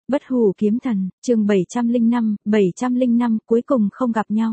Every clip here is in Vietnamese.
Bất hủ kiếm thần, chương 705 cuối cùng không gặp nhau.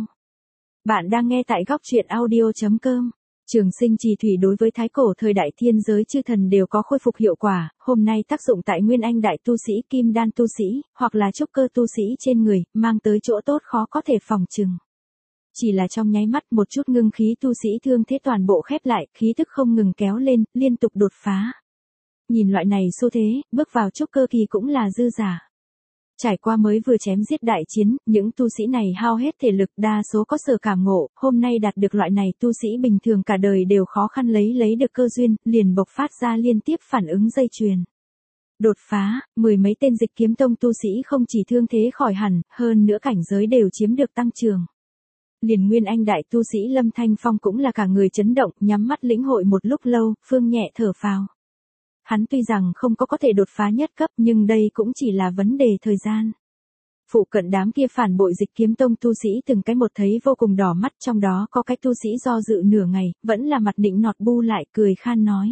Bạn đang nghe tại góc truyện audio.com. Trường sinh trì thủy đối với thái cổ thời đại thiên giới chư thần đều có khôi phục hiệu quả, hôm nay tác dụng tại nguyên anh đại tu sĩ, kim đan tu sĩ, hoặc là trúc cơ tu sĩ trên người, mang tới chỗ tốt khó có thể phòng chừng. Chỉ là trong nháy mắt một chút ngưng khí tu sĩ thương thế toàn bộ khép lại, khí tức không ngừng kéo lên, liên tục đột phá. Nhìn loại này xu thế, bước vào trúc cơ kỳ cũng là dư giả. Trải qua mới vừa chém giết đại chiến, những tu sĩ này hao hết thể lực, đa số có sở cảm ngộ, hôm nay đạt được loại này tu sĩ bình thường cả đời đều khó khăn lấy được cơ duyên, liền bộc phát ra liên tiếp phản ứng dây chuyền. Đột phá, mười mấy tên dịch kiếm tông tu sĩ không chỉ thương thế khỏi hẳn, hơn nữa cảnh giới đều chiếm được tăng trưởng. Liền nguyên anh đại tu sĩ Lâm Thanh Phong cũng là cả người chấn động, nhắm mắt lĩnh hội một lúc lâu, phương nhẹ thở phào. Hắn tuy rằng không có thể đột phá nhất cấp nhưng đây cũng chỉ là vấn đề thời gian. Phụ cận đám kia phản bội dịch kiếm tông tu sĩ từng cái một thấy vô cùng đỏ mắt, trong đó có cái tu sĩ do dự nửa ngày, vẫn là mặt nịnh nọt bu lại cười khan nói.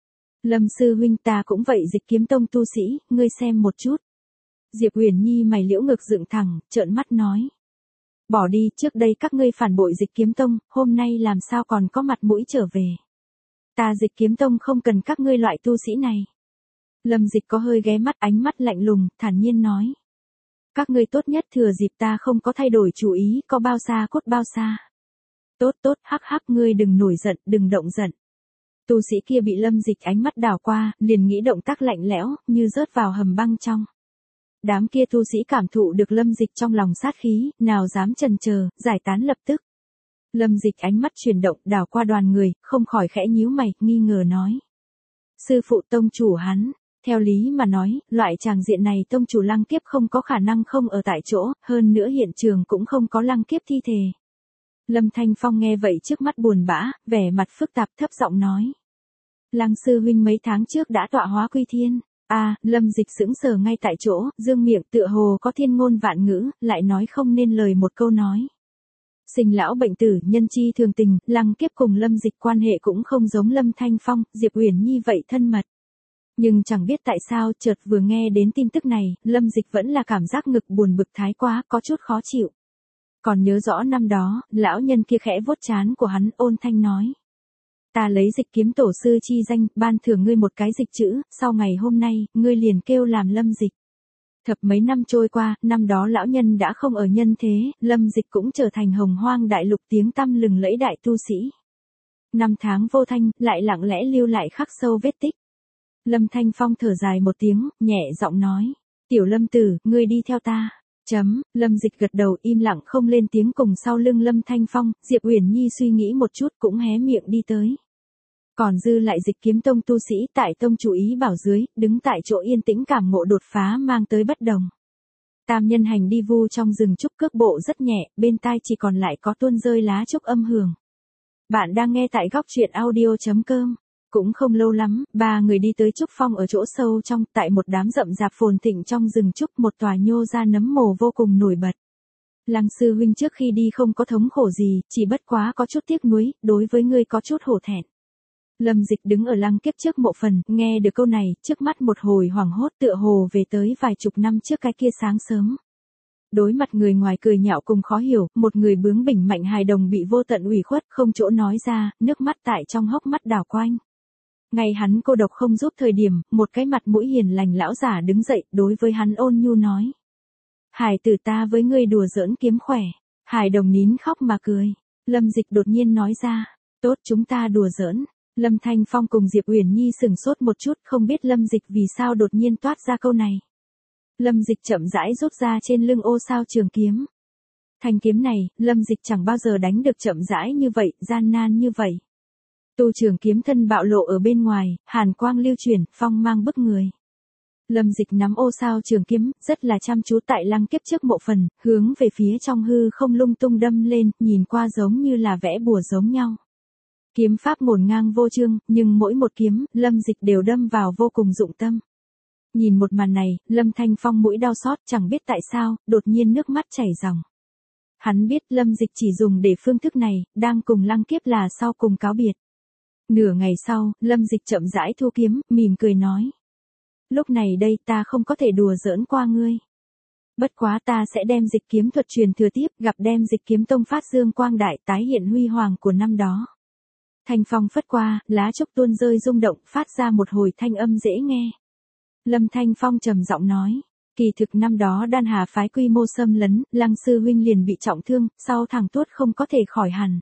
Lâm sư huynh, ta cũng vậy, dịch kiếm tông tu sĩ, ngươi xem một chút. Diệp Huyền Nhi mày liễu ngực dựng thẳng, trợn mắt nói. Bỏ đi, trước đây các ngươi phản bội dịch kiếm tông, hôm nay làm sao còn có mặt mũi trở về. Ta dịch kiếm tông không cần các ngươi loại tu sĩ này. Lâm Dịch có hơi ghé mắt, ánh mắt lạnh lùng, thản nhiên nói. Các ngươi tốt nhất thừa dịp ta không có thay đổi chủ ý, có bao xa cốt bao xa. Tốt, hắc hắc, ngươi đừng nổi giận, đừng động giận. Tu sĩ kia bị Lâm Dịch ánh mắt đảo qua, liền nghĩ động tác lạnh lẽo, như rớt vào hầm băng trong. Đám kia tu sĩ cảm thụ được Lâm Dịch trong lòng sát khí, nào dám chần chờ, giải tán lập tức. Lâm Dịch ánh mắt chuyển động, đảo qua đoàn người, không khỏi khẽ nhíu mày, nghi ngờ nói. Sư phụ tông chủ hắn, theo lý mà nói, loại tràng diện này tông chủ Lăng Kiếp không có khả năng không ở tại chỗ, hơn nữa hiện trường cũng không có Lăng Kiếp thi thể. Lâm Thanh Phong nghe vậy trước mắt buồn bã, vẻ mặt phức tạp, thấp giọng nói. Lăng sư huynh mấy tháng trước đã tọa hóa quy thiên. Lâm Dịch sững sờ ngay tại chỗ, dương miệng tựa hồ có thiên ngôn vạn ngữ, lại nói không nên lời một câu nói. Sinh lão bệnh tử, nhân chi thường tình, Lăng Kiếp cùng Lâm Dịch quan hệ cũng không giống Lâm Thanh Phong, Diệp Huyền Nhi vậy thân mật. Nhưng chẳng biết tại sao, chợt vừa nghe đến tin tức này, Lâm Dịch vẫn là cảm giác ngực buồn bực thái quá, có chút khó chịu. Còn nhớ rõ năm đó, lão nhân kia khẽ vuốt trán của hắn, ôn thanh nói. Ta lấy dịch kiếm tổ sư chi danh, ban thưởng ngươi một cái dịch chữ, sau ngày hôm nay, ngươi liền kêu làm Lâm Dịch. Thập mấy năm trôi qua, năm đó lão nhân đã không ở nhân thế, Lâm Dịch cũng trở thành hồng hoang đại lục tiếng tăm lừng lẫy đại tu sĩ. Năm tháng vô thanh, lại lặng lẽ lưu lại khắc sâu vết tích. Lâm Thanh Phong thở dài một tiếng, nhẹ giọng nói. Tiểu Lâm tử, ngươi đi theo ta. Lâm Dịch gật đầu, im lặng không lên tiếng cùng sau lưng Lâm Thanh Phong, Diệp Huyền Nhi suy nghĩ một chút cũng hé miệng đi tới. Còn dư lại dịch kiếm tông tu sĩ tại tông chủ ý bảo dưới, đứng tại chỗ yên tĩnh cảm ngộ đột phá mang tới bất đồng. Tam nhân hành đi vu trong rừng trúc, cước bộ rất nhẹ, bên tai chỉ còn lại có tuôn rơi lá trúc âm hưởng. Bạn đang nghe tại góc truyện audio.com. Cũng không lâu lắm, ba người đi tới trúc phong ở chỗ sâu trong, tại một đám rậm rạp phồn thịnh trong rừng trúc, một tòa nhô ra nấm mồ vô cùng nổi bật. Lăng sư huynh trước khi đi không có thống khổ gì, chỉ bất quá có chút tiếc nuối, đối với ngươi có chút hổ thẹn. Lâm Dịch đứng ở Lăng Kiếp trước mộ phần, nghe được câu này, trước mắt một hồi hoảng hốt, tựa hồ về tới vài chục năm trước cái kia sáng sớm. Đối mặt người ngoài cười nhạo cùng khó hiểu, một người bướng bỉnh mạnh hài đồng bị vô tận ủy khuất, không chỗ nói ra, nước mắt tại trong hốc mắt đảo quanh. Ngày hắn cô độc không giúp thời điểm, một cái mặt mũi hiền lành lão giả đứng dậy, đối với hắn ôn nhu nói. Hải tử, ta với ngươi đùa giỡn kiếm khỏe. Hải đồng nín khóc mà cười. Lâm Dịch đột nhiên nói ra. Tốt, chúng ta đùa giỡn. Lâm Thanh Phong cùng Diệp Huyền Nhi sửng sốt một chút, không biết Lâm Dịch vì sao đột nhiên toát ra câu này. Lâm Dịch chậm rãi rút ra trên lưng ô sao trường kiếm. Thanh kiếm này, Lâm Dịch chẳng bao giờ đánh được chậm rãi như vậy, gian nan như vậy. Tu trường kiếm thân bạo lộ ở bên ngoài, hàn quang lưu chuyển, phong mang bức người. Lâm Dịch nắm ô sao trường kiếm, rất là chăm chú tại Lăng Kiếp trước mộ phần, hướng về phía trong hư không lung tung đâm lên, nhìn qua giống như là vẽ bùa giống nhau. Kiếm pháp ngổn ngang vô chương, nhưng mỗi một kiếm, Lâm Dịch đều đâm vào vô cùng dụng tâm. Nhìn một màn này, Lâm Thanh Phong mũi đau xót, chẳng biết tại sao, đột nhiên nước mắt chảy ròng. Hắn biết Lâm Dịch chỉ dùng để phương thức này, đang cùng Lăng Kiếp là sau cùng cáo biệt. Nửa ngày sau, Lâm Dịch chậm rãi thu kiếm, mỉm cười nói. Lúc này đây ta không có thể đùa giỡn qua ngươi. Bất quá ta sẽ đem dịch kiếm thuật truyền thừa tiếp, gặp đem dịch kiếm tông phát dương quang đại tái hiện huy hoàng của năm đó. Thanh phong phất qua, lá trúc tuôn rơi rung động, phát ra một hồi thanh âm dễ nghe. Lâm Thanh Phong trầm giọng nói, kỳ thực năm đó Đan Hà phái quy mô xâm lấn, Lăng sư huynh liền bị trọng thương, sau thằng tuốt không có thể khỏi hẳn.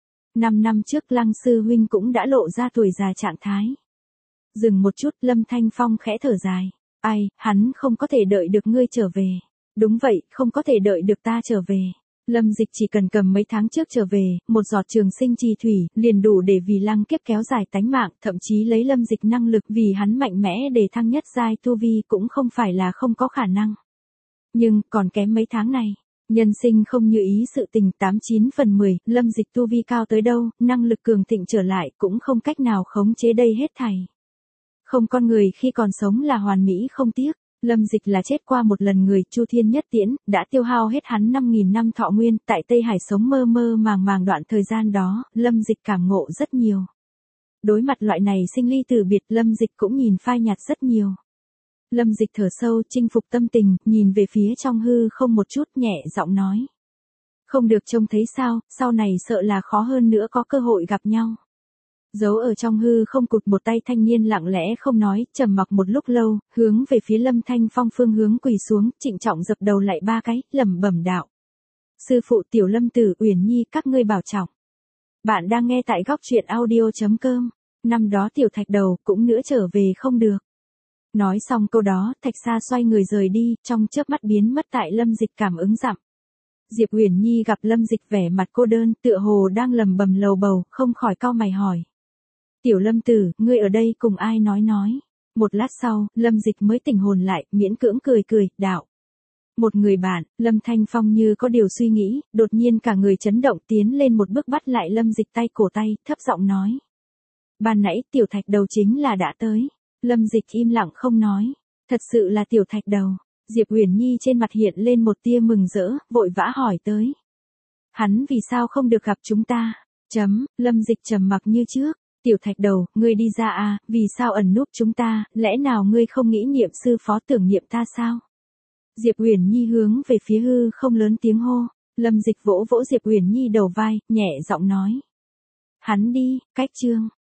5 năm trước Lăng sư huynh cũng đã lộ ra tuổi già trạng thái. Dừng một chút, Lâm Thanh Phong khẽ thở dài, ai, hắn không có thể đợi được ngươi trở về. Đúng vậy, không có thể đợi được ta trở về. Lâm Dịch chỉ cần cầm mấy tháng trước trở về, một giọt trường sinh trì thủy, liền đủ để vì Lăng Kiếp kéo dài tánh mạng, thậm chí lấy Lâm Dịch năng lực vì hắn mạnh mẽ để thăng nhất giai tu vi cũng không phải là không có khả năng. Nhưng, còn kém mấy tháng này. Nhân sinh không như ý sự tình 89/10, Lâm Dịch tu vi cao tới đâu, năng lực cường thịnh trở lại cũng không cách nào khống chế đây hết thảy. Không, con người khi còn sống là hoàn mỹ không tiếc. Lâm Dịch là chết qua một lần người, Chu Thiên Nhất Tiễn, đã tiêu hao hết hắn 5.000 năm thọ nguyên, tại Tây Hải sống mơ mơ màng màng đoạn thời gian đó, Lâm Dịch cảm ngộ rất nhiều. Đối mặt loại này sinh ly tử biệt, Lâm Dịch cũng nhìn phai nhạt rất nhiều. Lâm Dịch thở sâu, chinh phục tâm tình, nhìn về phía trong hư không một chút, nhẹ giọng nói. Không được trông thấy sao, sau này sợ là khó hơn nữa có cơ hội gặp nhau. Giấu ở trong hư không cụt một tay thanh niên lặng lẽ không nói, trầm mặc một lúc lâu, hướng về phía Lâm Thanh Phong phương hướng quỳ xuống, trịnh trọng dập đầu lại 3 cái, lẩm bẩm đạo. Sư phụ Tiểu Lâm Tử, Uyển Nhi các ngươi bảo trọng. Bạn đang nghe tại góc truyện audio.com. Năm đó Tiểu Thạch Đầu cũng nữa trở về không được. Nói xong câu đó, Thạch Sa xoay người rời đi, trong chớp mắt biến mất tại Lâm Dịch cảm ứng dặm. Diệp Uyển Nhi gặp Lâm Dịch vẻ mặt cô đơn, tựa hồ đang lầm bầm lầu bầu, không khỏi cau mày hỏi. Tiểu Lâm Tử, ngươi ở đây cùng ai nói. Một lát sau, Lâm Dịch mới tỉnh hồn lại, miễn cưỡng cười, đạo. Một người bạn, Lâm Thanh Phong như có điều suy nghĩ, đột nhiên cả người chấn động tiến lên một bước bắt lại Lâm Dịch tay cổ tay, thấp giọng nói. Ban nãy Tiểu Thạch Đầu chính là đã tới. Lâm Dịch im lặng không nói. Thật sự là Tiểu Thạch Đầu. Diệp Uyển Nhi trên mặt hiện lên một tia mừng rỡ, vội vã hỏi tới. Hắn vì sao không được gặp chúng ta? Lâm Dịch trầm mặc như trước. Tiểu Thạch Đầu, ngươi đi ra à, vì sao ẩn núp chúng ta, lẽ nào ngươi không nghĩ niệm sư phó tưởng niệm ta sao? Diệp Uyển Nhi hướng về phía hư không lớn tiếng hô. Lâm Dịch vỗ vỗ Diệp Uyển Nhi đầu vai, nhẹ giọng nói. Hắn đi, cách chương.